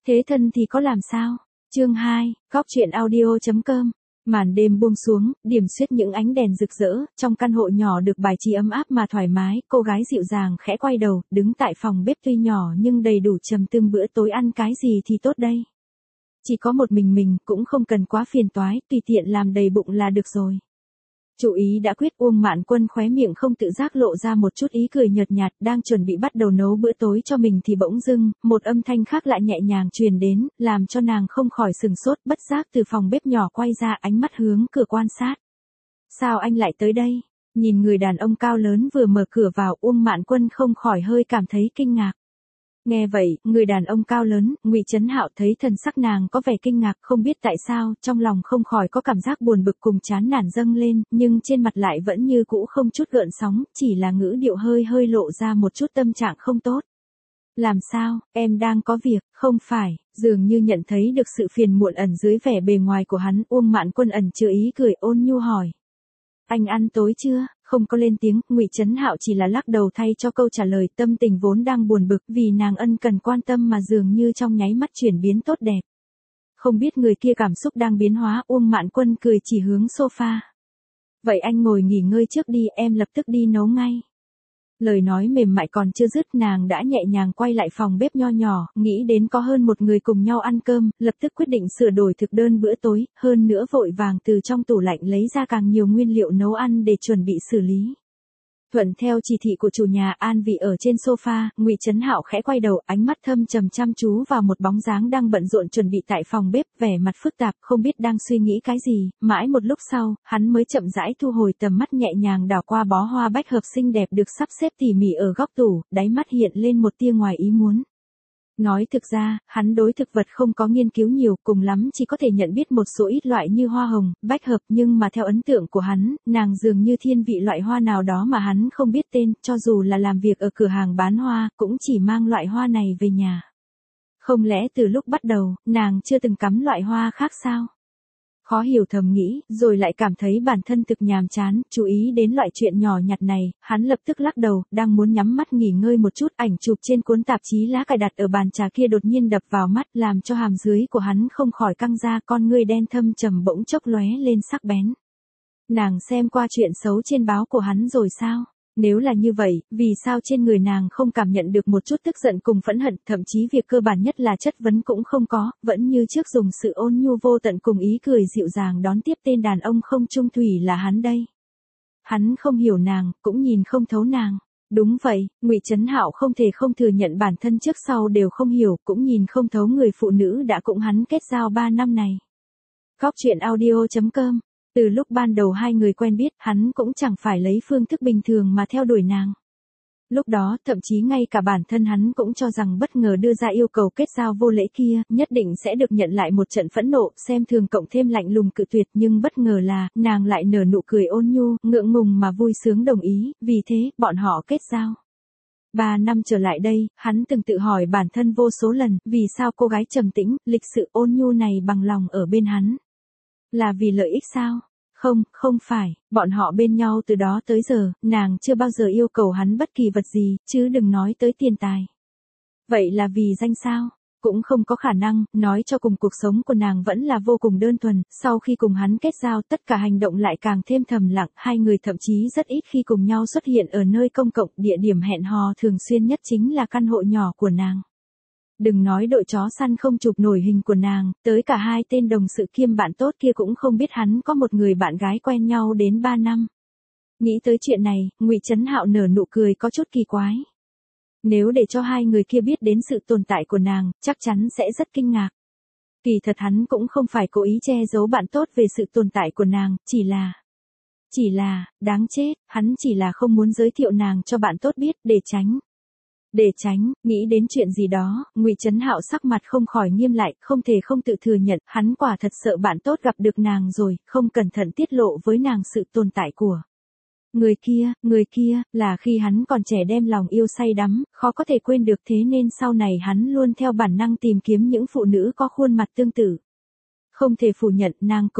Thế thân thì có làm sao? Chương 2, Góc truyện audio.com. Màn đêm buông xuống, điểm xuyết những ánh đèn rực rỡ, trong căn hộ nhỏ được bài trí ấm áp mà thoải mái, cô gái dịu dàng khẽ quay đầu, đứng tại phòng bếp tuy nhỏ nhưng đầy đủ trầm tư bữa tối ăn cái gì thì tốt đây. Chỉ có một mình cũng không cần quá phiền toái, tùy tiện làm đầy bụng là được rồi. Chủ ý đã quyết, Uông Mạn Quân khóe miệng không tự giác lộ ra một chút ý cười nhợt nhạt, đang chuẩn bị bắt đầu nấu bữa tối cho mình thì bỗng dưng, một âm thanh khác lại nhẹ nhàng truyền đến, làm cho nàng không khỏi sừng sốt, bất giác từ phòng bếp nhỏ quay ra, ánh mắt hướng cửa quan sát. Sao anh lại tới đây? Nhìn người đàn ông cao lớn vừa mở cửa vào, Uông Mạn Quân không khỏi hơi cảm thấy kinh ngạc. Nghe vậy, người đàn ông cao lớn, Ngụy Chấn Hạo thấy thần sắc nàng có vẻ kinh ngạc, không biết tại sao, trong lòng không khỏi có cảm giác buồn bực cùng chán nản dâng lên, nhưng trên mặt lại vẫn như cũ không chút gợn sóng, chỉ là ngữ điệu hơi lộ ra một chút tâm trạng không tốt. Làm sao, em đang có việc, không phải? Dường như nhận thấy được sự phiền muộn ẩn dưới vẻ bề ngoài của hắn, Uông Mạn Quân ẩn chứa ý cười ôn nhu hỏi. Anh ăn tối chưa? Không có lên tiếng, Ngụy Chấn Hạo chỉ là lắc đầu thay cho câu trả lời, tâm tình vốn đang buồn bực vì nàng ân cần quan tâm mà dường như trong nháy mắt chuyển biến tốt đẹp. Không biết người kia cảm xúc đang biến hóa, Uông Mạn Quân cười chỉ hướng sofa. Vậy anh ngồi nghỉ ngơi trước đi, em lập tức đi nấu ngay. Lời nói mềm mại còn chưa dứt, nàng đã nhẹ nhàng quay lại phòng bếp nho nhỏ, nghĩ đến có hơn một người cùng nhau ăn cơm, lập tức quyết định sửa đổi thực đơn bữa tối, hơn nữa vội vàng từ trong tủ lạnh lấy ra càng nhiều nguyên liệu nấu ăn để chuẩn bị xử lý. Thuận theo chỉ thị của chủ nhà, an vị ở trên sofa, Ngụy Chấn Hạo khẽ quay đầu, ánh mắt thâm trầm chăm chú vào một bóng dáng đang bận rộn chuẩn bị tại phòng bếp, vẻ mặt phức tạp, không biết đang suy nghĩ cái gì, mãi một lúc sau, hắn mới chậm rãi thu hồi tầm mắt, nhẹ nhàng đảo qua bó hoa bách hợp xinh đẹp được sắp xếp tỉ mỉ ở góc tủ, đáy mắt hiện lên một tia ngoài ý muốn. Nói thực ra, hắn đối thực vật không có nghiên cứu nhiều, cùng lắm chỉ có thể nhận biết một số ít loại như hoa hồng, bách hợp, nhưng mà theo ấn tượng của hắn, nàng dường như thiên vị loại hoa nào đó mà hắn không biết tên, cho dù là làm việc ở cửa hàng bán hoa, cũng chỉ mang loại hoa này về nhà. Không lẽ từ lúc bắt đầu, nàng chưa từng cắm loại hoa khác sao? Khó hiểu thầm nghĩ, rồi lại cảm thấy bản thân thực nhàm chán, chú ý đến loại chuyện nhỏ nhặt này, hắn lập tức lắc đầu, đang muốn nhắm mắt nghỉ ngơi một chút, ảnh chụp trên cuốn tạp chí lá cải đặt ở bàn trà kia đột nhiên đập vào mắt, làm cho hàm dưới của hắn không khỏi căng ra, con ngươi đen thâm trầm bỗng chốc lóe lên sắc bén. Nàng xem qua chuyện xấu trên báo của hắn rồi sao? Nếu là như vậy, vì sao trên người nàng không cảm nhận được một chút tức giận cùng phẫn hận, thậm chí việc cơ bản nhất là chất vấn cũng không có, vẫn như trước dùng sự ôn nhu vô tận cùng ý cười dịu dàng đón tiếp tên đàn ông không trung thủy là hắn đây. Hắn không hiểu nàng, cũng nhìn không thấu nàng. Đúng vậy, Ngụy Chấn Hạo không thể không thừa nhận bản thân trước sau đều không hiểu, cũng nhìn không thấu người phụ nữ đã cùng hắn kết giao 3 năm này. Góc truyện audio.com. Từ lúc ban đầu hai người quen biết, hắn cũng chẳng phải lấy phương thức bình thường mà theo đuổi nàng. Lúc đó, thậm chí ngay cả bản thân hắn cũng cho rằng bất ngờ đưa ra yêu cầu kết giao vô lễ kia, nhất định sẽ được nhận lại một trận phẫn nộ, xem thường cộng thêm lạnh lùng cự tuyệt, nhưng bất ngờ là, nàng lại nở nụ cười ôn nhu, ngượng ngùng mà vui sướng đồng ý, vì thế, bọn họ kết giao. 3 năm trở lại đây, hắn từng tự hỏi bản thân vô số lần, vì sao cô gái trầm tĩnh, lịch sự ôn nhu này bằng lòng ở bên hắn. Là vì lợi ích sao? Không phải, bọn họ bên nhau từ đó tới giờ, nàng chưa bao giờ yêu cầu hắn bất kỳ vật gì, chứ đừng nói tới tiền tài. Vậy là vì danh sao? Cũng không có khả năng, nói cho cùng cuộc sống của nàng vẫn là vô cùng đơn thuần, sau khi cùng hắn kết giao tất cả hành động lại càng thêm thầm lặng, hai người thậm chí rất ít khi cùng nhau xuất hiện ở nơi công cộng, địa điểm hẹn hò thường xuyên nhất chính là căn hộ nhỏ của nàng. Đừng nói đội chó săn không chụp nổi hình của nàng, tới cả hai tên đồng sự kiêm bạn tốt kia cũng không biết hắn có một người bạn gái quen nhau đến 3 năm. Nghĩ tới chuyện này, Ngụy Chấn Hạo nở nụ cười có chút kỳ quái. Nếu để cho hai người kia biết đến sự tồn tại của nàng, chắc chắn sẽ rất kinh ngạc. Kỳ thật hắn cũng không phải cố ý che giấu bạn tốt về sự tồn tại của nàng, chỉ là, đáng chết, hắn chỉ là không muốn giới thiệu nàng cho bạn tốt biết, để tránh, nghĩ đến chuyện gì đó, Ngụy Chấn Hạo sắc mặt không khỏi nghiêm lại, không thể không tự thừa nhận, hắn quả thật sợ bạn tốt gặp được nàng rồi, không cẩn thận tiết lộ với nàng sự tồn tại của người kia, là khi hắn còn trẻ đem lòng yêu say đắm, khó có thể quên được, thế nên sau này hắn luôn theo bản năng tìm kiếm những phụ nữ có khuôn mặt tương tự. Không thể phủ nhận, nàng cùng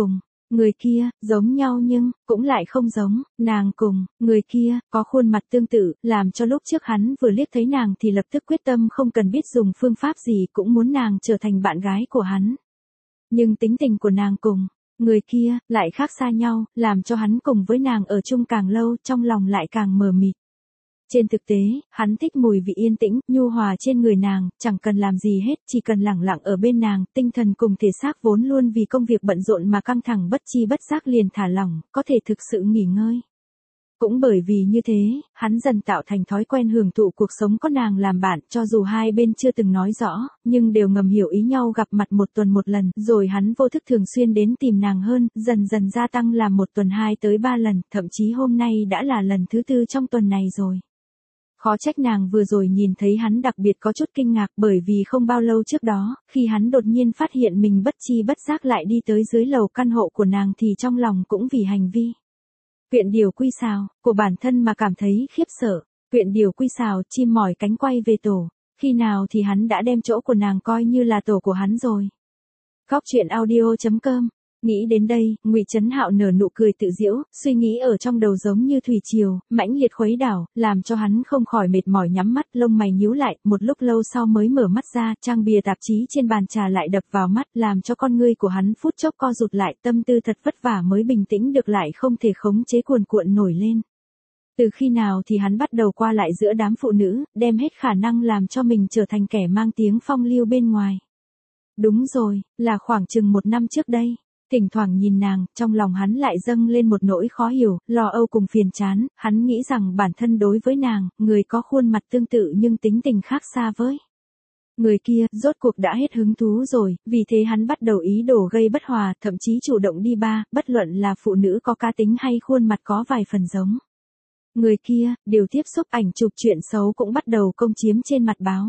Người kia, giống nhau nhưng, cũng lại không giống, nàng cùng, người kia, có khuôn mặt tương tự, làm cho lúc trước hắn vừa liếc thấy nàng thì lập tức quyết tâm không cần biết dùng phương pháp gì cũng muốn nàng trở thành bạn gái của hắn. Nhưng tính tình của nàng cùng, người kia, lại khác xa nhau, làm cho hắn cùng với nàng ở chung càng lâu, trong lòng lại càng mờ mịt. Trên thực tế, hắn thích mùi vị yên tĩnh, nhu hòa trên người nàng, chẳng cần làm gì hết, chỉ cần lẳng lặng ở bên nàng, tinh thần cùng thể xác vốn luôn vì công việc bận rộn mà căng thẳng bất chi bất giác liền thả lỏng, có thể thực sự nghỉ ngơi. Cũng bởi vì như thế, hắn dần tạo thành thói quen hưởng thụ cuộc sống có nàng làm bạn, cho dù hai bên chưa từng nói rõ, nhưng đều ngầm hiểu ý nhau gặp mặt một tuần một lần, rồi hắn vô thức thường xuyên đến tìm nàng hơn, dần dần gia tăng làm một tuần 2 tới 3 lần, thậm chí hôm nay đã là lần thứ 4 trong tuần này rồi. Khó trách nàng vừa rồi nhìn thấy hắn đặc biệt có chút kinh ngạc bởi vì không bao lâu trước đó, khi hắn đột nhiên phát hiện mình bất chi bất giác lại đi tới dưới lầu căn hộ của nàng thì trong lòng cũng vì hành vi Quyện điều quy xào của bản thân mà cảm thấy khiếp sợ. Quyện điều quy xào, chim mỏi cánh quay về tổ. Khi nào thì hắn đã đem chỗ của nàng coi như là tổ của hắn rồi. Góc truyện audio.com. Nghĩ đến đây, Ngụy Trấn Hạo nở nụ cười tự giễu, suy nghĩ ở trong đầu giống như thủy triều, mãnh liệt khuấy đảo, làm cho hắn không khỏi mệt mỏi nhắm mắt, lông mày nhíu lại, một lúc lâu sau mới mở mắt ra, trang bìa tạp chí trên bàn trà lại đập vào mắt, làm cho con ngươi của hắn phút chốc co rụt lại, tâm tư thật vất vả mới bình tĩnh được lại không thể khống chế cuồn cuộn nổi lên. Từ khi nào thì hắn bắt đầu qua lại giữa đám phụ nữ, đem hết khả năng làm cho mình trở thành kẻ mang tiếng phong lưu bên ngoài. Đúng rồi, là khoảng chừng 1 năm trước đây. Thỉnh thoảng nhìn nàng, trong lòng hắn lại dâng lên một nỗi khó hiểu, lo âu cùng phiền chán, hắn nghĩ rằng bản thân đối với nàng, người có khuôn mặt tương tự nhưng tính tình khác xa với người kia, rốt cuộc đã hết hứng thú rồi, vì thế hắn bắt đầu ý đồ gây bất hòa, thậm chí chủ động đi ba, bất luận là phụ nữ có cá tính hay khuôn mặt có vài phần giống người kia, điều tiếp xúc ảnh chụp chuyện xấu cũng bắt đầu công chiếm trên mặt báo.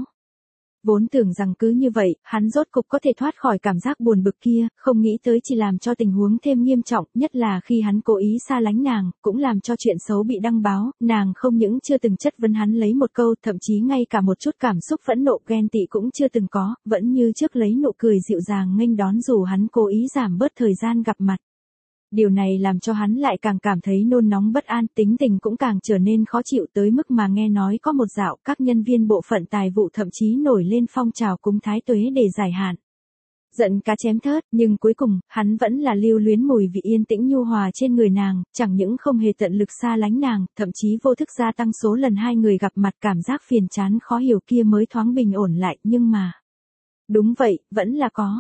Vốn tưởng rằng cứ như vậy, hắn rốt cục có thể thoát khỏi cảm giác buồn bực kia, không nghĩ tới chỉ làm cho tình huống thêm nghiêm trọng, nhất là khi hắn cố ý xa lánh nàng, cũng làm cho chuyện xấu bị đăng báo, nàng không những chưa từng chất vấn hắn lấy một câu, thậm chí ngay cả một chút cảm xúc phẫn nộ ghen tị cũng chưa từng có, vẫn như trước lấy nụ cười dịu dàng nghênh đón dù hắn cố ý giảm bớt thời gian gặp mặt. Điều này làm cho hắn lại càng cảm thấy nôn nóng bất an, tính tình cũng càng trở nên khó chịu tới mức mà nghe nói có một dạo các nhân viên bộ phận tài vụ thậm chí nổi lên phong trào cúng thái tuế để giải hạn. Giận cá chém thớt, nhưng cuối cùng, hắn vẫn là lưu luyến mùi vị yên tĩnh nhu hòa trên người nàng, chẳng những không hề tận lực xa lánh nàng, thậm chí vô thức gia tăng số lần hai người gặp mặt, cảm giác phiền chán khó hiểu kia mới thoáng bình ổn lại, nhưng mà. Đúng vậy, vẫn là có.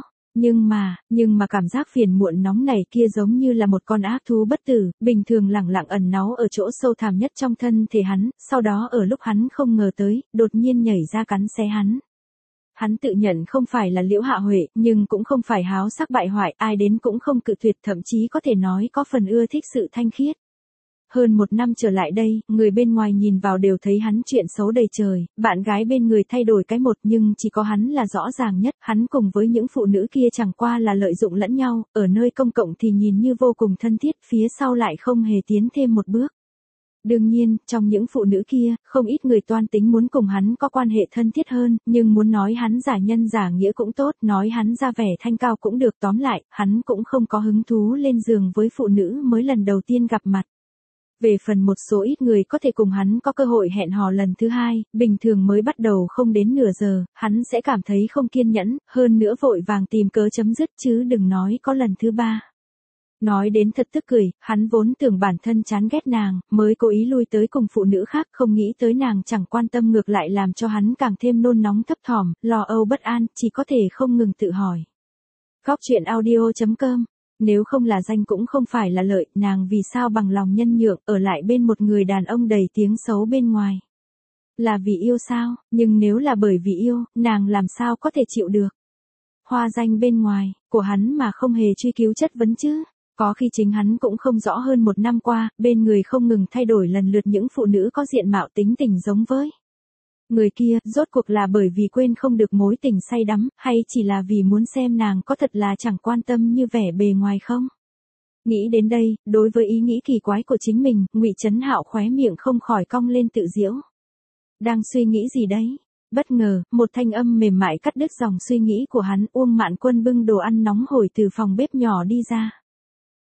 Nhưng mà cảm giác phiền muộn nóng này kia giống như là một con ác thú bất tử, bình thường lẳng lặng ẩn náu ở chỗ sâu thẳm nhất trong thân thể hắn, sau đó ở lúc hắn không ngờ tới, đột nhiên nhảy ra cắn xé hắn. Hắn tự nhận không phải là Liễu Hạ Huệ, nhưng cũng không phải háo sắc bại hoại, ai đến cũng không cự tuyệt, thậm chí có thể nói có phần ưa thích sự thanh khiết. Hơn 1 năm trở lại đây, người bên ngoài nhìn vào đều thấy hắn chuyện xấu đầy trời, bạn gái bên người thay đổi cái một nhưng chỉ có hắn là rõ ràng nhất, hắn cùng với những phụ nữ kia chẳng qua là lợi dụng lẫn nhau, ở nơi công cộng thì nhìn như vô cùng thân thiết, phía sau lại không hề tiến thêm một bước. Đương nhiên, trong những phụ nữ kia, không ít người toan tính muốn cùng hắn có quan hệ thân thiết hơn, nhưng muốn nói hắn giả nhân giả nghĩa cũng tốt, nói hắn ra vẻ thanh cao cũng được, tóm lại, hắn cũng không có hứng thú lên giường với phụ nữ mới lần đầu tiên gặp mặt. Về phần một số ít người có thể cùng hắn có cơ hội hẹn hò lần thứ 2, bình thường mới bắt đầu không đến nửa giờ, hắn sẽ cảm thấy không kiên nhẫn, hơn nữa vội vàng tìm cớ chấm dứt chứ đừng nói có lần thứ 3. Nói đến thật tức cười, hắn vốn tưởng bản thân chán ghét nàng, mới cố ý lui tới cùng phụ nữ khác, không nghĩ tới nàng chẳng quan tâm ngược lại làm cho hắn càng thêm nôn nóng thấp thỏm, lo âu bất an, chỉ có thể không ngừng tự hỏi. Góc truyện audio.com. Nếu không là danh cũng không phải là lợi, nàng vì sao bằng lòng nhân nhượng, ở lại bên một người đàn ông đầy tiếng xấu bên ngoài. Là vì yêu sao, nhưng nếu là bởi vì yêu, nàng làm sao có thể chịu được. Hoa danh bên ngoài, của hắn mà không hề truy cứu chất vấn chứ. Có khi chính hắn cũng không rõ hơn 1 năm qua, bên người không ngừng thay đổi lần lượt những phụ nữ có diện mạo tính tình giống với người kia, rốt cuộc là bởi vì quên không được mối tình say đắm, hay chỉ là vì muốn xem nàng có thật là chẳng quan tâm như vẻ bề ngoài không? Nghĩ đến đây, đối với ý nghĩ kỳ quái của chính mình, Ngụy Trấn Hạo khóe miệng không khỏi cong lên tự giễu. Đang suy nghĩ gì đấy? Bất ngờ, một thanh âm mềm mại cắt đứt dòng suy nghĩ của hắn, Uông Mạn Quân bưng đồ ăn nóng hổi từ phòng bếp nhỏ đi ra.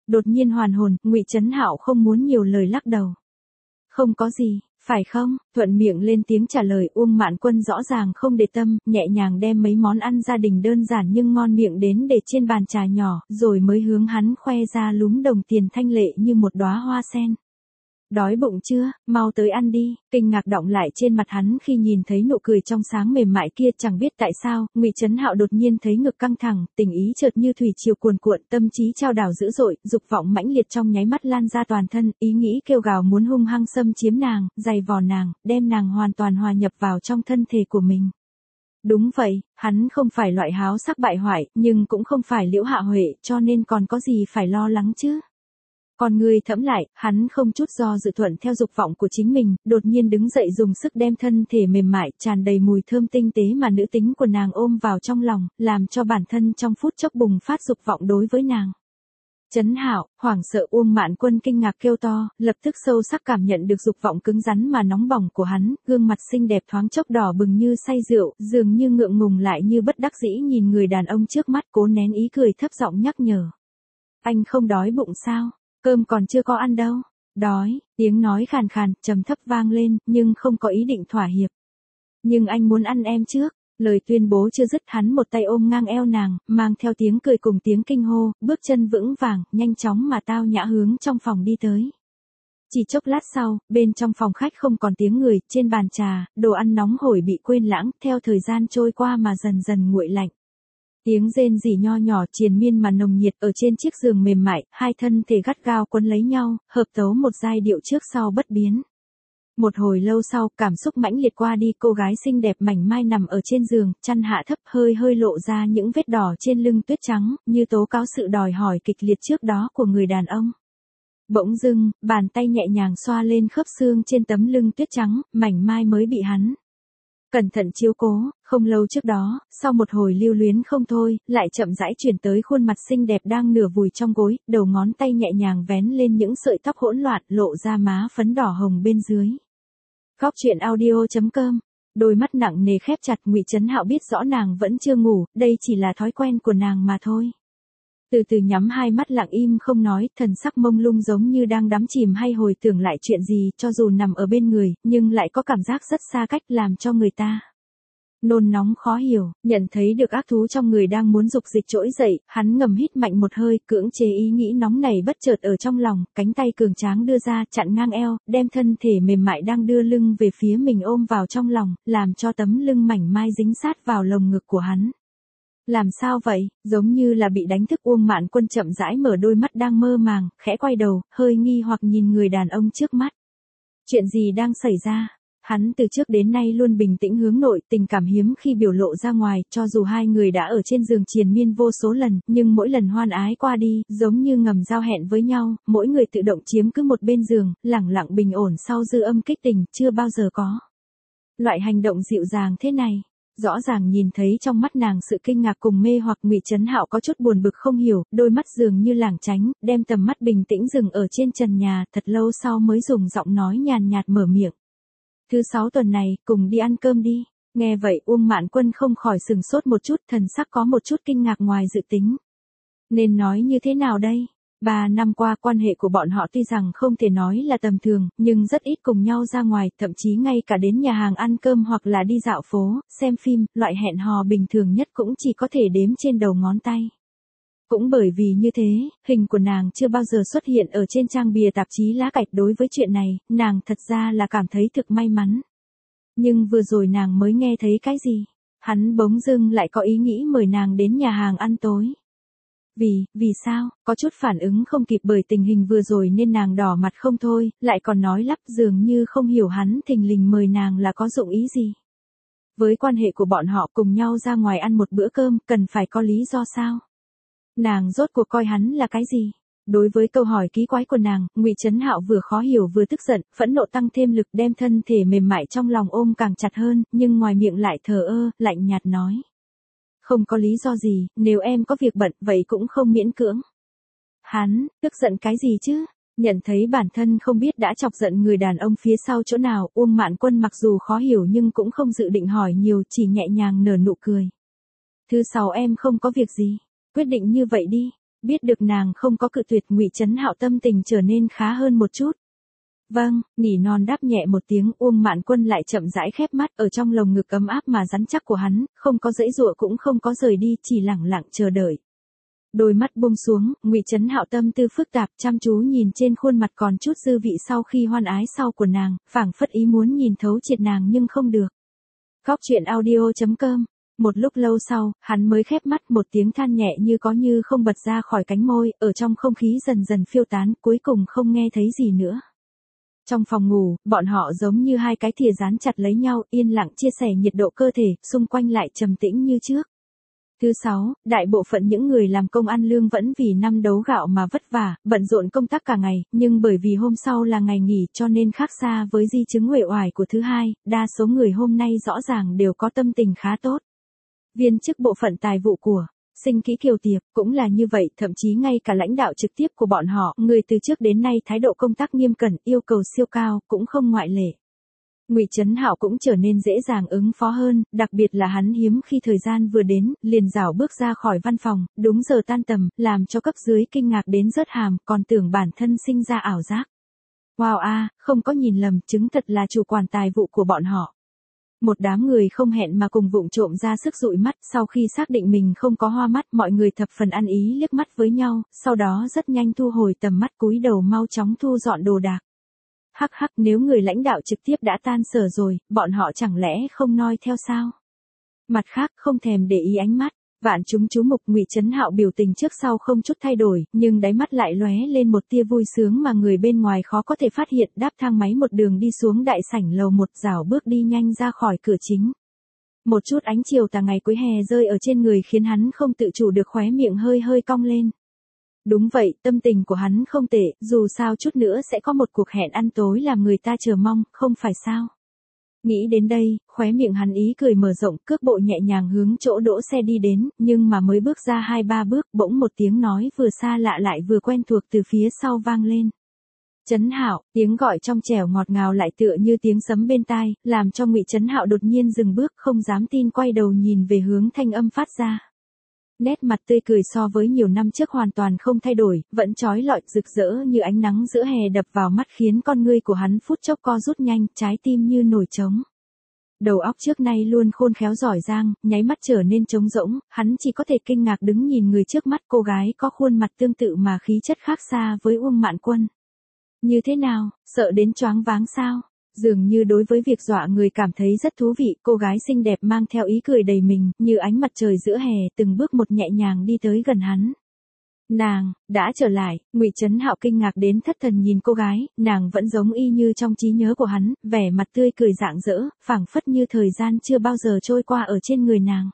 Đột nhiên hoàn hồn, Ngụy Trấn Hạo không muốn nhiều lời lắc đầu. Không có gì, phải không? Thuận miệng lên tiếng trả lời. Uông Mạn Quân rõ ràng không để tâm, nhẹ nhàng đem mấy món ăn gia đình đơn giản nhưng ngon miệng đến để trên bàn trà nhỏ, rồi mới hướng hắn khoe ra lúm đồng tiền thanh lệ như một đóa hoa sen. Đói bụng chưa, mau tới ăn đi. Kinh ngạc đọng lại trên mặt hắn khi nhìn thấy nụ cười trong sáng mềm mại kia. Chẳng biết tại sao, Ngụy Trấn Hạo đột nhiên thấy ngực căng thẳng, tình ý chợt như thủy triều cuồn cuộn, tâm trí trao đảo dữ dội, dục vọng mãnh liệt trong nháy mắt lan ra toàn thân, ý nghĩ kêu gào muốn hung hăng xâm chiếm nàng, giày vò nàng, đem nàng hoàn toàn hòa nhập vào trong thân thể của mình. Đúng vậy, hắn không phải loại háo sắc bại hoại, nhưng cũng không phải Liễu Hạ Huệ, cho nên còn có gì phải lo lắng chứ. Con người thẫm lại, hắn không chút do dự thuận theo dục vọng của chính mình, đột nhiên đứng dậy dùng sức đem thân thể mềm mại, tràn đầy mùi thơm tinh tế mà nữ tính của nàng ôm vào trong lòng, làm cho bản thân trong phút chốc bùng phát dục vọng đối với nàng. Trấn Hạo, hoảng sợ. Uông Mạn Quân kinh ngạc kêu to, lập tức sâu sắc cảm nhận được dục vọng cứng rắn mà nóng bỏng của hắn, gương mặt xinh đẹp thoáng chốc đỏ bừng như say rượu, dường như ngượng ngùng lại như bất đắc dĩ nhìn người đàn ông trước mắt, cố nén ý cười thấp giọng nhắc nhở. Anh không đói bụng sao? Cơm còn chưa có ăn đâu. Đói, tiếng nói khàn khàn, trầm thấp vang lên, nhưng không có ý định thỏa hiệp. Nhưng anh muốn ăn em trước. Lời tuyên bố chưa dứt, hắn một tay ôm ngang eo nàng, mang theo tiếng cười cùng tiếng kinh hô, bước chân vững vàng, nhanh chóng mà tao nhã hướng trong phòng đi tới. Chỉ chốc lát sau, bên trong phòng khách không còn tiếng người, trên bàn trà, đồ ăn nóng hổi bị quên lãng, theo thời gian trôi qua mà dần dần nguội lạnh. Tiếng rên rỉ nho nhỏ triền miên mà nồng nhiệt ở trên chiếc giường mềm mại, hai thân thể gắt gao quấn lấy nhau, hợp tấu một giai điệu trước sau bất biến. Một hồi lâu sau, cảm xúc mãnh liệt qua đi, cô gái xinh đẹp mảnh mai nằm ở trên giường, chăn hạ thấp, hơi hơi lộ ra những vết đỏ trên lưng tuyết trắng, như tố cáo sự đòi hỏi kịch liệt trước đó của người đàn ông. Bỗng dưng, bàn tay nhẹ nhàng xoa lên khớp xương trên tấm lưng tuyết trắng, mảnh mai mới bị hắn cẩn thận chiếu cố. Không lâu trước đó, sau một hồi lưu luyến không thôi, lại chậm rãi chuyển tới khuôn mặt xinh đẹp đang nửa vùi trong gối, đầu ngón tay nhẹ nhàng vén lên những sợi tóc hỗn loạn, lộ ra má phấn đỏ hồng bên dưới. Góc truyện audio.com. Đôi mắt nặng nề khép chặt. Ngụy Trấn Hạo biết rõ nàng vẫn chưa ngủ, đây chỉ là thói quen của nàng mà thôi. Từ từ nhắm hai mắt lặng im không nói, thần sắc mông lung giống như đang đắm chìm hay hồi tưởng lại chuyện gì, cho dù nằm ở bên người, nhưng lại có cảm giác rất xa cách, làm cho người ta nôn nóng khó hiểu. Nhận thấy được ác thú trong người đang muốn dục dịch trỗi dậy, hắn ngầm hít mạnh một hơi, cưỡng chế ý nghĩ nóng này bất chợt ở trong lòng, cánh tay cường tráng đưa ra, chặn ngang eo, đem thân thể mềm mại đang đưa lưng về phía mình ôm vào trong lòng, làm cho tấm lưng mảnh mai dính sát vào lồng ngực của hắn. Làm sao vậy? Giống như là bị đánh thức. Uông Mạn Quân chậm rãi mở đôi mắt đang mơ màng, khẽ quay đầu, hơi nghi hoặc nhìn người đàn ông trước mắt. Chuyện gì đang xảy ra? Hắn từ trước đến nay luôn bình tĩnh hướng nội, tình cảm hiếm khi biểu lộ ra ngoài, cho dù hai người đã ở trên giường triền miên vô số lần, nhưng mỗi lần hoan ái qua đi, giống như ngầm giao hẹn với nhau, mỗi người tự động chiếm cứ một bên giường, lẳng lặng bình ổn sau dư âm kích tình, chưa bao giờ có loại hành động dịu dàng thế này. Rõ ràng nhìn thấy trong mắt nàng sự kinh ngạc cùng mê hoặc. Ngụy Trấn Hạo có chút buồn bực không hiểu, đôi mắt dường như lảng tránh, đem tầm mắt bình tĩnh dừng ở trên trần nhà, thật lâu sau mới dùng giọng nói nhàn nhạt mở miệng. Thứ 6 tuần này, cùng đi ăn cơm đi. Nghe vậy Uông Mạn Quân không khỏi sừng sốt một chút, thần sắc có một chút kinh ngạc ngoài dự tính. Nên nói như thế nào đây? 3 năm qua quan hệ của bọn họ tuy rằng không thể nói là tầm thường, nhưng rất ít cùng nhau ra ngoài, thậm chí ngay cả đến nhà hàng ăn cơm hoặc là đi dạo phố, xem phim, loại hẹn hò bình thường nhất cũng chỉ có thể đếm trên đầu ngón tay. Cũng bởi vì như thế, hình của nàng chưa bao giờ xuất hiện ở trên trang bìa tạp chí lá cạch. Đối với chuyện này, nàng thật ra là cảm thấy thực may mắn. Nhưng vừa rồi nàng mới nghe thấy cái gì? Hắn bỗng dưng lại có ý nghĩ mời nàng đến nhà hàng ăn tối. Vì sao? Có chút phản ứng không kịp bởi tình hình vừa rồi nên nàng đỏ mặt không thôi, lại còn nói lắp dường như không hiểu hắn thình lình mời nàng là có dụng ý gì. Với quan hệ của bọn họ cùng nhau ra ngoài ăn một bữa cơm, cần phải có lý do sao? Nàng rốt cuộc coi hắn là cái gì? Đối với câu hỏi kỳ quái của nàng, Ngụy Trấn Hạo vừa khó hiểu vừa tức giận, phẫn nộ tăng thêm lực, đem thân thể mềm mại trong lòng ôm càng chặt hơn, nhưng ngoài miệng lại thờ ơ, lạnh nhạt nói. Không có lý do gì, nếu em có việc bận, vậy cũng không miễn cưỡng. Hắn, tức giận cái gì chứ? Nhận thấy bản thân không biết đã chọc giận người đàn ông phía sau chỗ nào, Uông Mạn Quân mặc dù khó hiểu nhưng cũng không dự định hỏi nhiều, chỉ nhẹ nhàng nở nụ cười. Thứ 6 em không có việc gì, quyết định như vậy đi. biết được nàng không có cự tuyệt, Ngụy Trấn Hạo tâm tình trở nên khá hơn một chút. Vâng, nỉ non đáp nhẹ một tiếng, Uông Mạn Quân lại chậm rãi khép mắt, ở trong lồng ngực ấm áp mà rắn chắc của hắn, không có giãy giụa cũng không có rời đi, chỉ lẳng lặng chờ đợi. Đôi mắt buông xuống, Ngụy Trấn Hạo tâm tư phức tạp, chăm chú nhìn trên khuôn mặt còn chút dư vị sau khi hoan ái sau của nàng, phảng phất ý muốn nhìn thấu triệt nàng nhưng không được. Góc truyện audio.com. Một lúc lâu sau, hắn mới khép mắt, một tiếng than nhẹ như có như không bật ra khỏi cánh môi, ở trong không khí dần dần phiêu tán, cuối cùng không nghe thấy gì nữa. Trong phòng ngủ, bọn họ giống như hai cái thìa dán chặt lấy nhau, yên lặng chia sẻ nhiệt độ cơ thể, xung quanh lại trầm tĩnh như trước. Thứ 6, đại bộ phận những người làm công ăn lương vẫn vì năm đấu gạo mà vất vả, bận rộn công tác cả ngày, nhưng bởi vì hôm sau là ngày nghỉ cho nên khác xa với di chứng uể oải của thứ hai, đa số người hôm nay rõ ràng đều có tâm tình khá tốt. Viên chức bộ phận tài vụ của Sinh Kỹ Kiều Tiệp cũng là như vậy, thậm chí ngay cả lãnh đạo trực tiếp của bọn họ, người từ trước đến nay thái độ công tác nghiêm cẩn, yêu cầu siêu cao, cũng không ngoại lệ. Ngụy Trấn Hạo cũng trở nên dễ dàng ứng phó hơn, đặc biệt là hắn hiếm khi thời gian vừa đến, liền rảo bước ra khỏi văn phòng, đúng giờ tan tầm, làm cho cấp dưới kinh ngạc đến rớt hàm, còn tưởng bản thân sinh ra ảo giác. Wow a, không có nhìn lầm, chứng thật là chủ quản tài vụ của bọn họ. Một đám người không hẹn mà cùng vụng trộm ra sức dụi mắt, sau khi xác định mình không có hoa mắt, mọi người thập phần ăn ý liếc mắt với nhau, sau đó rất nhanh thu hồi tầm mắt, cúi đầu mau chóng thu dọn đồ đạc. Hắc hắc, nếu người lãnh đạo trực tiếp đã tan sở rồi, bọn họ chẳng lẽ không noi theo sao? Mặt khác, không thèm để ý ánh mắt, vạn chúng chú mục, Ngụy Trấn Hạo biểu tình trước sau không chút thay đổi, nhưng đáy mắt lại lóe lên một tia vui sướng mà người bên ngoài khó có thể phát hiện, đáp thang máy một đường đi xuống đại sảnh lầu 1, rảo bước đi nhanh ra khỏi cửa chính. Một chút ánh chiều tà ngày cuối hè rơi ở trên người khiến hắn không tự chủ được khóe miệng hơi hơi cong lên. Đúng vậy, tâm tình của hắn không tệ, dù sao chút nữa sẽ có một cuộc hẹn ăn tối làm người ta chờ mong, không phải sao? Nghĩ đến đây, khóe miệng hắn ý cười mở rộng, cước bộ nhẹ nhàng hướng chỗ đỗ xe đi đến, nhưng mà mới bước ra 2-3 bước, bỗng một tiếng nói vừa xa lạ lại vừa quen thuộc từ phía sau vang lên. Trấn Hạo, tiếng gọi trong trẻo ngọt ngào lại tựa như tiếng sấm bên tai, làm cho Ngụy Trấn Hạo đột nhiên dừng bước, không dám tin quay đầu nhìn về hướng thanh âm phát ra. Nét mặt tươi cười so với nhiều năm trước hoàn toàn không thay đổi, vẫn chói lọi rực rỡ như ánh nắng giữa hè đập vào mắt khiến con ngươi của hắn phút chốc co rút nhanh, trái tim như nổi trống. Đầu óc trước nay luôn khôn khéo giỏi giang, nháy mắt trở nên trống rỗng, hắn chỉ có thể kinh ngạc đứng nhìn người trước mắt, cô gái có khuôn mặt tương tự mà khí chất khác xa với Uông Mạn Quân. Như thế nào, sợ đến choáng váng sao? Dường như đối với việc dọa người cảm thấy rất thú vị, cô gái xinh đẹp mang theo ý cười đầy mình, như ánh mặt trời giữa hè, từng bước một nhẹ nhàng đi tới gần hắn. Nàng, đã trở lại, Ngụy Trấn Hạo kinh ngạc đến thất thần nhìn cô gái, nàng vẫn giống y như trong trí nhớ của hắn, vẻ mặt tươi cười rạng rỡ, phảng phất như thời gian chưa bao giờ trôi qua ở trên người nàng.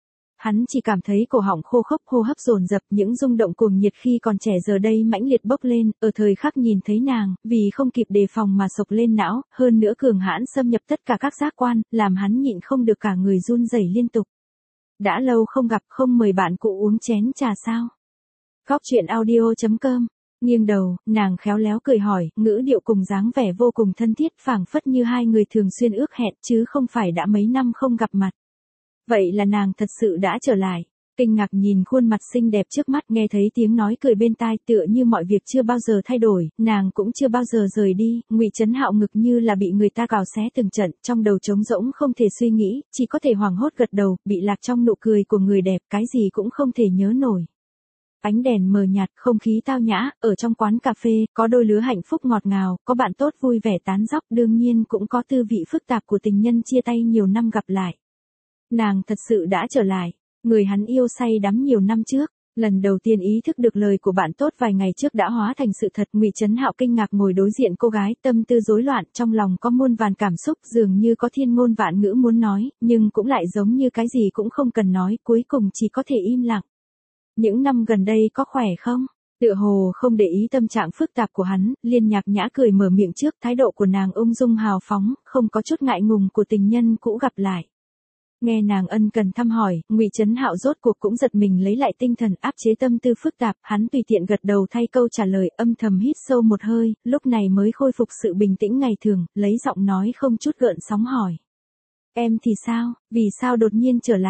Hắn chỉ cảm thấy cổ họng khô khốc, hô hấp dồn dập, những rung động cuồng nhiệt khi còn trẻ giờ đây mãnh liệt bốc lên, ở thời khắc nhìn thấy nàng, vì không kịp đề phòng mà sộc lên não, hơn nữa cường hãn xâm nhập tất cả các giác quan, làm hắn nhịn không được cả người run rẩy liên tục. Đã lâu không gặp, không mời bạn cụ uống chén trà sao? Góc truyện audio.com. Nghiêng đầu, nàng khéo léo cười hỏi, ngữ điệu cùng dáng vẻ vô cùng thân thiết, phảng phất như hai người thường xuyên ước hẹn chứ không phải đã mấy năm không gặp mặt. Vậy là nàng thật sự đã trở lại. Kinh ngạc nhìn khuôn mặt xinh đẹp trước mắt, nghe thấy tiếng nói cười bên tai, tựa như mọi việc chưa bao giờ thay đổi, nàng cũng chưa bao giờ rời đi. Ngụy Trấn Hạo ngực như là bị người ta cào xé từng trận, trong đầu trống rỗng không thể suy nghĩ, chỉ có thể hoảng hốt gật đầu, bị lạc trong nụ cười của người đẹp, cái gì cũng không thể nhớ nổi. Ánh đèn mờ nhạt, không khí tao nhã, ở trong quán cà phê, có đôi lứa hạnh phúc ngọt ngào, có bạn tốt vui vẻ tán dóc, đương nhiên cũng có tư vị phức tạp của tình nhân chia tay nhiều năm gặp lại. Nàng thật sự đã trở lại, người hắn yêu say đắm nhiều năm trước, lần đầu tiên ý thức được lời của bạn tốt vài ngày trước đã hóa thành sự thật. Ngụy Trấn Hạo kinh ngạc ngồi đối diện cô gái, tâm tư rối loạn, trong lòng có muôn vàn cảm xúc, dường như có thiên ngôn vạn ngữ muốn nói, nhưng cũng lại giống như cái gì cũng không cần nói, cuối cùng chỉ có thể im lặng. Những năm gần đây có khỏe không? Tựa hồ không để ý tâm trạng phức tạp của hắn, Liên Nhạc Nhã cười mở miệng trước, thái độ của nàng ung dung hào phóng, không có chút ngại ngùng của tình nhân cũ gặp lại. Nghe nàng ân cần thăm hỏi, Ngụy Trấn Hạo rốt cuộc cũng giật mình lấy lại tinh thần, áp chế tâm tư phức tạp, hắn tùy tiện gật đầu thay câu trả lời, âm thầm hít sâu một hơi, lúc này mới khôi phục sự bình tĩnh ngày thường, lấy giọng nói không chút gợn sóng hỏi. Em thì sao, vì sao đột nhiên trở lại?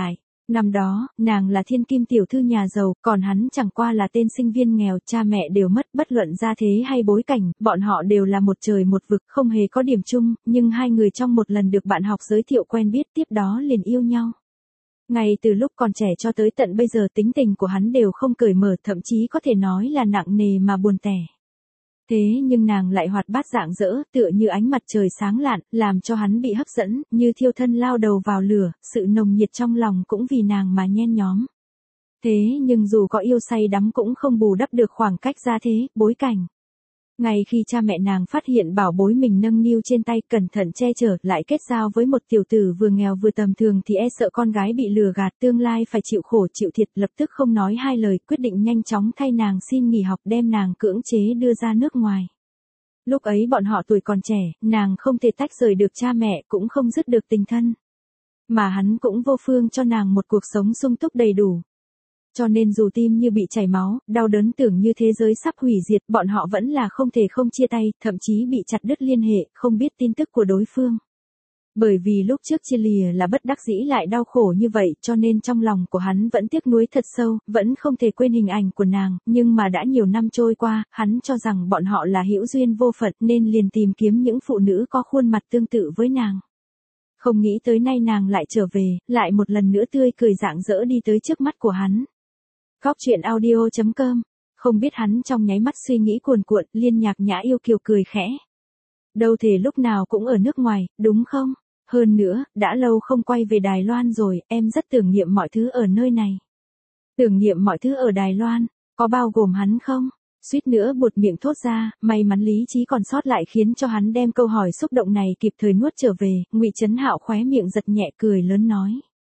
Năm đó, nàng là thiên kim tiểu thư nhà giàu, còn hắn chẳng qua là tên sinh viên nghèo, cha mẹ đều mất, bất luận gia thế hay bối cảnh, bọn họ đều là một trời một vực, không hề có điểm chung, nhưng hai người trong một lần được bạn học giới thiệu quen biết tiếp đó liền yêu nhau. Ngay từ lúc còn trẻ cho tới tận bây giờ tính tình của hắn đều không cởi mở, thậm chí có thể nói là nặng nề mà buồn tẻ. Thế nhưng nàng lại hoạt bát rạng rỡ, tựa như ánh mặt trời sáng lạn, làm cho hắn bị hấp dẫn, như thiêu thân lao đầu vào lửa, sự nồng nhiệt trong lòng cũng vì nàng mà nhen nhóm. Thế nhưng dù có yêu say đắm cũng không bù đắp được khoảng cách gia thế, bối cảnh. Ngay khi cha mẹ nàng phát hiện bảo bối mình nâng niu trên tay cẩn thận che chở lại kết giao với một tiểu tử vừa nghèo vừa tầm thường thì e sợ con gái bị lừa gạt tương lai phải chịu khổ chịu thiệt, lập tức không nói hai lời quyết định nhanh chóng thay nàng xin nghỉ học đem nàng cưỡng chế đưa ra nước ngoài. Lúc ấy bọn họ tuổi còn trẻ, nàng không thể tách rời được cha mẹ cũng không dứt được tình thân. Mà hắn cũng vô phương cho nàng một cuộc sống sung túc đầy đủ. Cho nên dù tim như bị chảy máu, đau đớn tưởng như thế giới sắp hủy diệt, bọn họ vẫn là không thể không chia tay, thậm chí bị chặt đứt liên hệ, không biết tin tức của đối phương. Bởi vì lúc trước chia lìa là bất đắc dĩ lại đau khổ như vậy, cho nên trong lòng của hắn vẫn tiếc nuối thật sâu, vẫn không thể quên hình ảnh của nàng, nhưng mà đã nhiều năm trôi qua, hắn cho rằng bọn họ là hữu duyên vô phận nên liền tìm kiếm những phụ nữ có khuôn mặt tương tự với nàng. Không nghĩ tới nay nàng lại trở về, lại một lần nữa tươi cười rạng rỡ đi tới trước mắt của hắn. Góc truyện audio.com, không biết hắn trong nháy mắt suy nghĩ cuồn cuộn, Liên Nhạc Nhã yêu kiều cười khẽ. Đâu thể lúc nào cũng ở nước ngoài, đúng không? Hơn nữa, đã lâu không quay về Đài Loan rồi, em rất tưởng niệm mọi thứ ở nơi này. Tưởng niệm mọi thứ ở Đài Loan, có bao gồm hắn không? Suýt nữa buột miệng thốt ra, may mắn lý trí còn sót lại khiến cho hắn đem câu hỏi xúc động này kịp thời nuốt trở về, Ngụy Trấn Hạo khóe miệng giật nhẹ cười lớn nói.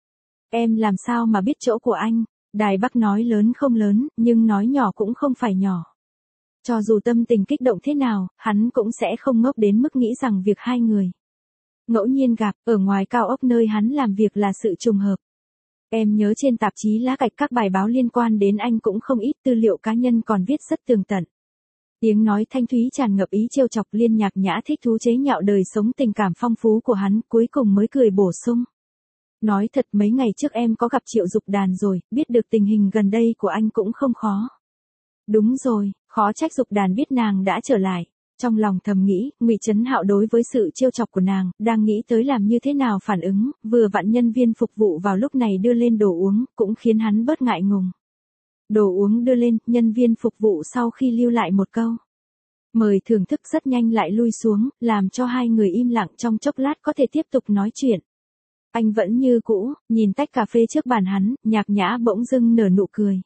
Em làm sao mà biết chỗ của anh? Đài Bắc nói lớn không lớn, nhưng nói nhỏ cũng không phải nhỏ. Cho dù tâm tình kích động thế nào, hắn cũng sẽ không ngốc đến mức nghĩ rằng việc hai người ngẫu nhiên gặp, ở ngoài cao ốc nơi hắn làm việc là sự trùng hợp. Em nhớ trên tạp chí lá cạch các bài báo liên quan đến anh cũng không ít, tư liệu cá nhân còn viết rất tường tận. Tiếng nói thanh thúy tràn ngập ý trêu chọc, Liên Nhạc Nhã thích thú chế nhạo đời sống tình cảm phong phú của hắn, cuối cùng mới cười bổ sung. Nói thật mấy ngày trước em có gặp Triệu Dục Đàn rồi, biết được tình hình gần đây của anh cũng không khó. Đúng rồi, khó trách Dục Đàn biết nàng đã trở lại. Trong lòng thầm nghĩ, Ngụy Trấn Hạo đối với sự trêu chọc của nàng, đang nghĩ tới làm như thế nào phản ứng, vừa vặn nhân viên phục vụ vào lúc này đưa lên đồ uống, cũng khiến hắn bớt ngại ngùng. Đồ uống đưa lên, nhân viên phục vụ sau khi lưu lại một câu mời thưởng thức rất nhanh lại lui xuống, làm cho hai người im lặng trong chốc lát có thể tiếp tục nói chuyện. Anh vẫn như cũ, nhìn tách cà phê trước bàn hắn, Nhạc Nhã bỗng dưng nở nụ cười.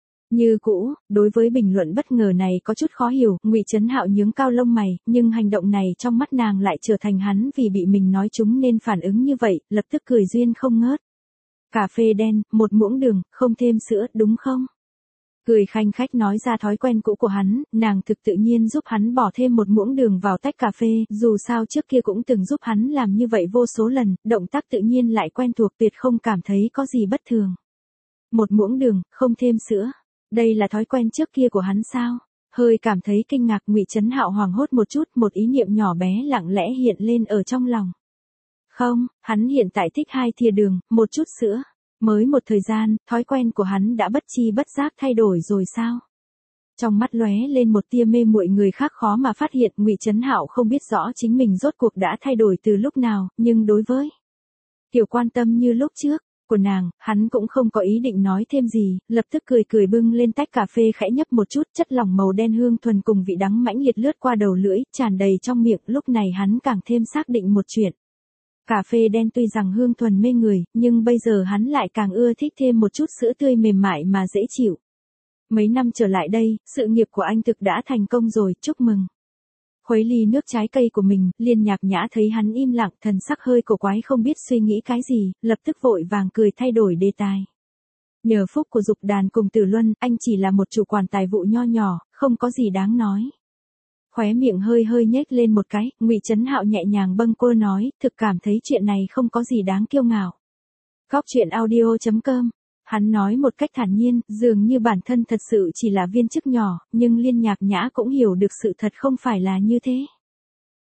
Như cũ, đối với bình luận bất ngờ này có chút khó hiểu, Ngụy Trấn Hạo nhướng cao lông mày, nhưng hành động này trong mắt nàng lại trở thành hắn vì bị mình nói trúng nên phản ứng như vậy, lập tức cười duyên không ngớt. Cà phê đen, một muỗng đường, không thêm sữa, đúng không? Cười khanh khách nói ra thói quen cũ của hắn, nàng thực tự nhiên giúp hắn bỏ thêm một muỗng đường vào tách cà phê, dù sao trước kia cũng từng giúp hắn làm như vậy vô số lần, động tác tự nhiên lại quen thuộc, tuyệt không cảm thấy có gì bất thường. Một muỗng đường, không thêm sữa. Đây là thói quen trước kia của hắn sao? Hơi cảm thấy kinh ngạc, Ngụy Trấn Hạo hoảng hốt một chút, một ý niệm nhỏ bé lặng lẽ hiện lên ở trong lòng. Không, hắn hiện tại thích 2 thìa đường, một chút sữa. Mới một thời gian, thói quen của hắn đã bất chi bất giác thay đổi rồi sao? Trong mắt lóe lên một tia mê muội, người khác khó mà phát hiện, Ngụy Trấn Hạo không biết rõ chính mình rốt cuộc đã thay đổi từ lúc nào, nhưng đối với kiểu quan tâm như lúc trước của nàng, hắn cũng không có ý định nói thêm gì, lập tức cười cười bưng lên tách cà phê khẽ nhấp một chút, chất lỏng màu đen hương thuần cùng vị đắng mãnh liệt lướt qua đầu lưỡi, tràn đầy trong miệng, lúc này hắn càng thêm xác định một chuyện. Cà phê đen tuy rằng hương thuần mê người, nhưng bây giờ hắn lại càng ưa thích thêm một chút sữa tươi mềm mại mà dễ chịu. Mấy năm trở lại đây, sự nghiệp của anh thực đã thành công rồi, chúc mừng. Khuấy ly nước trái cây của mình, Liên Nhạc Nhã thấy hắn im lặng, thần sắc hơi cổ quái không biết suy nghĩ cái gì, lập tức vội vàng cười thay đổi đề tài. Nhờ phúc của Dục Đàn cùng Tử Luân, anh chỉ là một chủ quản tài vụ nho nhỏ, không có gì đáng nói. Khóe miệng hơi hơi nhếch lên một cái, Ngụy Trấn Hạo nhẹ nhàng bâng quơ nói, thực cảm thấy chuyện này không có gì đáng kiêu ngạo. Góc truyện audio.com, hắn nói một cách thản nhiên, dường như bản thân thật sự chỉ là viên chức nhỏ, nhưng Liên Nhạc Nhã cũng hiểu được sự thật không phải là như thế.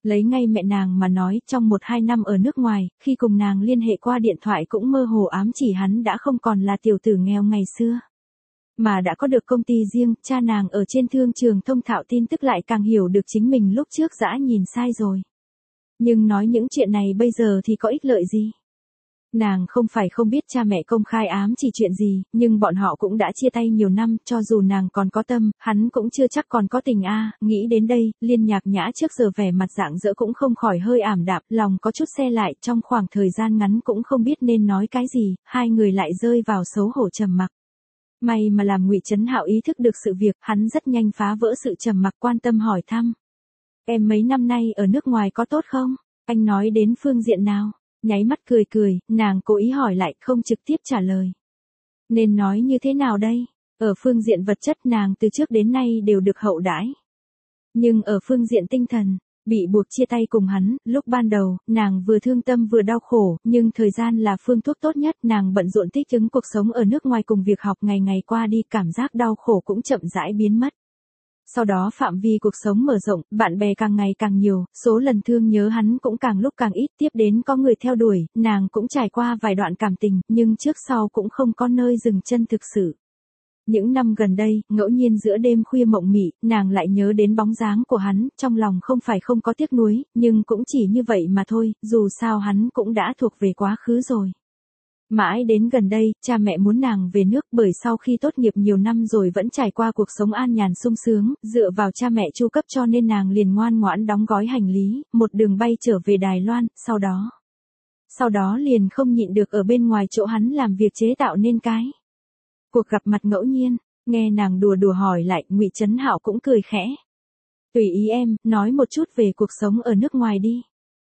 Lấy ngay mẹ nàng mà nói, trong 1-2 năm ở nước ngoài, khi cùng nàng liên hệ qua điện thoại cũng mơ hồ ám chỉ hắn đã không còn là tiểu tử nghèo ngày xưa, mà đã có được công ty riêng. Cha nàng ở trên thương trường thông thạo tin tức lại càng hiểu được chính mình lúc trước dã nhìn sai rồi. Nhưng nói những chuyện này bây giờ thì có ích lợi gì? Nàng không phải không biết cha mẹ công khai ám chỉ chuyện gì, nhưng bọn họ cũng đã chia tay nhiều năm, cho dù nàng còn có tâm, hắn cũng chưa chắc còn có tình a. Nghĩ đến đây, Liên Nhạc Nhã trước giờ vẻ mặt rạng rỡ cũng không khỏi hơi ảm đạm, lòng có chút se lại, trong khoảng thời gian ngắn cũng không biết nên nói cái gì, hai người lại rơi vào xấu hổ trầm mặc. May mà làm Ngụy Trấn Hạo ý thức được sự việc, hắn rất nhanh phá vỡ sự trầm mặc, quan tâm hỏi thăm. Em mấy năm nay ở nước ngoài có tốt không? Anh nói đến phương diện nào? Nháy mắt cười cười, nàng cố ý hỏi lại, không trực tiếp trả lời. Nên nói như thế nào đây? Ở phương diện vật chất nàng từ trước đến nay đều được hậu đãi. Nhưng ở phương diện tinh thần, bị buộc chia tay cùng hắn, lúc ban đầu, nàng vừa thương tâm vừa đau khổ, nhưng thời gian là phương thuốc tốt nhất, nàng bận rộn thích ứng cuộc sống ở nước ngoài cùng việc học ngày ngày qua đi, cảm giác đau khổ cũng chậm rãi biến mất. Sau đó phạm vi cuộc sống mở rộng, bạn bè càng ngày càng nhiều, số lần thương nhớ hắn cũng càng lúc càng ít, tiếp đến có người theo đuổi, nàng cũng trải qua vài đoạn cảm tình, nhưng trước sau cũng không có nơi dừng chân thực sự. Những năm gần đây, ngẫu nhiên giữa đêm khuya mộng mị, nàng lại nhớ đến bóng dáng của hắn, trong lòng không phải không có tiếc nuối, nhưng cũng chỉ như vậy mà thôi, dù sao hắn cũng đã thuộc về quá khứ rồi. Mãi đến gần đây, cha mẹ muốn nàng về nước bởi sau khi tốt nghiệp nhiều năm rồi vẫn trải qua cuộc sống an nhàn sung sướng, dựa vào cha mẹ chu cấp cho nên nàng liền ngoan ngoãn đóng gói hành lý, một đường bay trở về Đài Loan, sau đó liền không nhịn được ở bên ngoài chỗ hắn làm việc chế tạo nên cái cuộc gặp mặt ngẫu nhiên. Nghe nàng đùa đùa hỏi lại, Ngụy Trấn Hạo cũng cười khẽ. Tùy ý em, nói một chút về cuộc sống ở nước ngoài đi.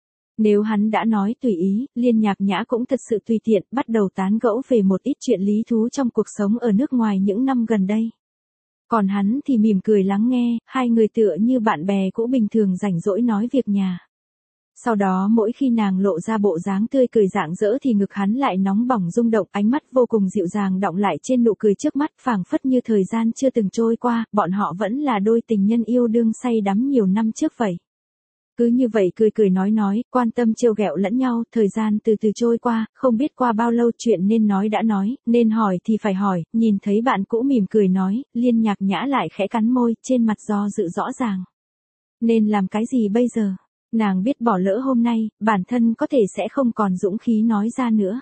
Nếu hắn đã nói tùy ý, Liên Nhạc Nhã cũng thật sự tùy tiện, bắt đầu tán gẫu về một ít chuyện lý thú trong cuộc sống ở nước ngoài những năm gần đây. Còn hắn thì mỉm cười lắng nghe, hai người tựa như bạn bè cũ bình thường rảnh rỗi nói việc nhà. Sau đó mỗi khi nàng lộ ra bộ dáng tươi cười rạng rỡ thì ngực hắn lại nóng bỏng rung động, ánh mắt vô cùng dịu dàng đọng lại trên nụ cười trước mắt, phảng phất như thời gian chưa từng trôi qua, bọn họ vẫn là đôi tình nhân yêu đương say đắm nhiều năm trước vậy. Cứ như vậy cười cười nói, quan tâm trêu ghẹo lẫn nhau, thời gian từ từ trôi qua, không biết qua bao lâu chuyện nên nói đã nói, nên hỏi thì phải hỏi, nhìn thấy bạn cũ mỉm cười nói, Liên Nhạc Nhã lại khẽ cắn môi, trên mặt do dự rõ ràng. Nên làm cái gì bây giờ? Nàng biết bỏ lỡ hôm nay, bản thân có thể sẽ không còn dũng khí nói ra nữa.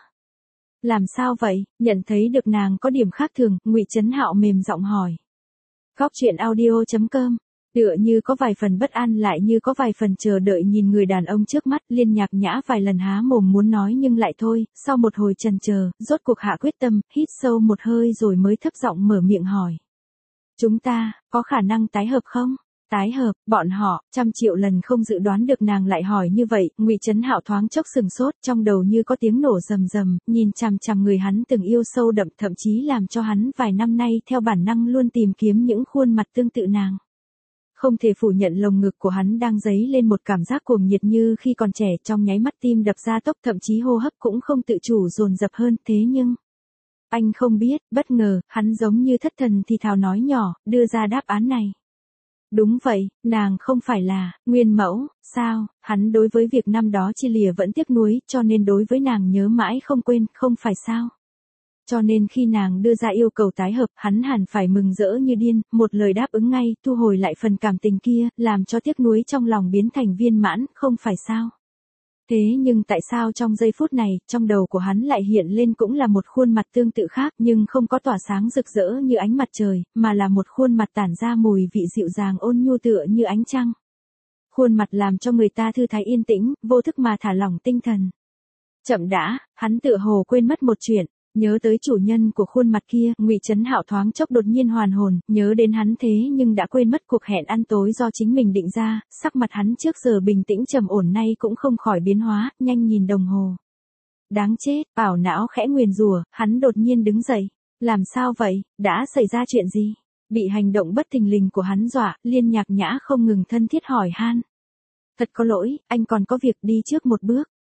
Làm sao vậy? Nhận thấy được nàng có điểm khác thường, Ngụy Trấn Hạo mềm giọng hỏi. Góc truyện audio.com. Tựa như có vài phần bất an lại như có vài phần chờ đợi nhìn người đàn ông trước mắt, Liên Nhạc Nhã vài lần há mồm muốn nói nhưng lại thôi, sau một hồi chần chờ, rốt cuộc hạ quyết tâm, hít sâu một hơi rồi mới thấp giọng mở miệng hỏi. Chúng ta, có khả năng tái hợp không? Tái hợp, bọn họ, 100.000.000 lần không dự đoán được nàng lại hỏi như vậy, Ngụy Trấn Hạo thoáng chốc sừng sốt, trong đầu như có tiếng nổ rầm rầm, nhìn chằm chằm người hắn từng yêu sâu đậm, thậm chí làm cho hắn vài năm nay theo bản năng luôn tìm kiếm những khuôn mặt tương tự nàng. Không thể phủ nhận lồng ngực của hắn đang dấy lên một cảm giác cuồng nhiệt như khi còn trẻ, trong nháy mắt tim đập ra tốc, thậm chí hô hấp cũng không tự chủ dồn dập hơn, thế nhưng anh không biết, bất ngờ, hắn giống như thất thần thì thào nói nhỏ, đưa ra đáp án này. Đúng vậy, nàng không phải là nguyên mẫu, sao? Hắn đối với việc năm đó chia lìa vẫn tiếc nuối, cho nên đối với nàng nhớ mãi không quên, không phải sao? Cho nên khi nàng đưa ra yêu cầu tái hợp, hắn hẳn phải mừng rỡ như điên, một lời đáp ứng ngay, thu hồi lại phần cảm tình kia, làm cho tiếc nuối trong lòng biến thành viên mãn, không phải sao? Thế nhưng tại sao trong giây phút này, trong đầu của hắn lại hiện lên cũng là một khuôn mặt tương tự khác, nhưng không có tỏa sáng rực rỡ như ánh mặt trời, mà là một khuôn mặt tản ra mùi vị dịu dàng ôn nhu tựa như ánh trăng. Khuôn mặt làm cho người ta thư thái yên tĩnh, vô thức mà thả lỏng tinh thần. Chậm đã, hắn tựa hồ quên mất một chuyện. Nhớ tới chủ nhân của khuôn mặt kia, Ngụy Trấn Hạo thoáng chốc đột nhiên hoàn hồn, nhớ đến hắn thế nhưng đã quên mất cuộc hẹn ăn tối do chính mình định ra, sắc mặt hắn trước giờ bình tĩnh trầm ổn nay cũng không khỏi biến hóa, nhanh nhìn đồng hồ. Đáng chết, ảo não khẽ nguyền rủa, hắn đột nhiên đứng dậy. Làm sao vậy, đã xảy ra chuyện gì? Bị hành động bất thình lình của hắn dọa, Liên Nhạc Nhã không ngừng thân thiết hỏi han. Thật có lỗi, anh còn có việc đi trước một bước.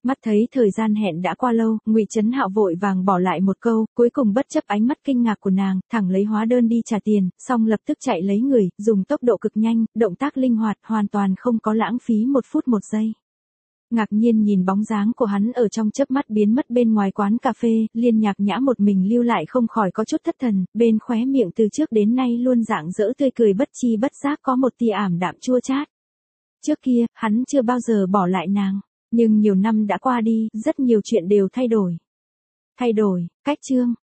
Mắt thấy thời gian hẹn đã qua lâu, Ngụy Trấn Hạo vội vàng bỏ lại một câu, cuối cùng bất chấp ánh mắt kinh ngạc của nàng, thẳng lấy hóa đơn đi trả tiền, xong lập tức chạy lấy người, dùng tốc độ cực nhanh, động tác linh hoạt, hoàn toàn không có lãng phí một phút một giây. Ngạc nhiên nhìn bóng dáng của hắn ở trong chớp mắt biến mất bên ngoài quán cà phê, Liên Nhạc Nhã một mình lưu lại không khỏi có chút thất thần, bên khóe miệng từ trước đến nay luôn rạng rỡ tươi cười bất chi bất giác có một tia ảm đạm chua chát. Trước kia, hắn chưa bao giờ bỏ lại nàng, nhưng nhiều năm đã qua đi, rất nhiều chuyện đều thay đổi. Thay đổi, cách chương.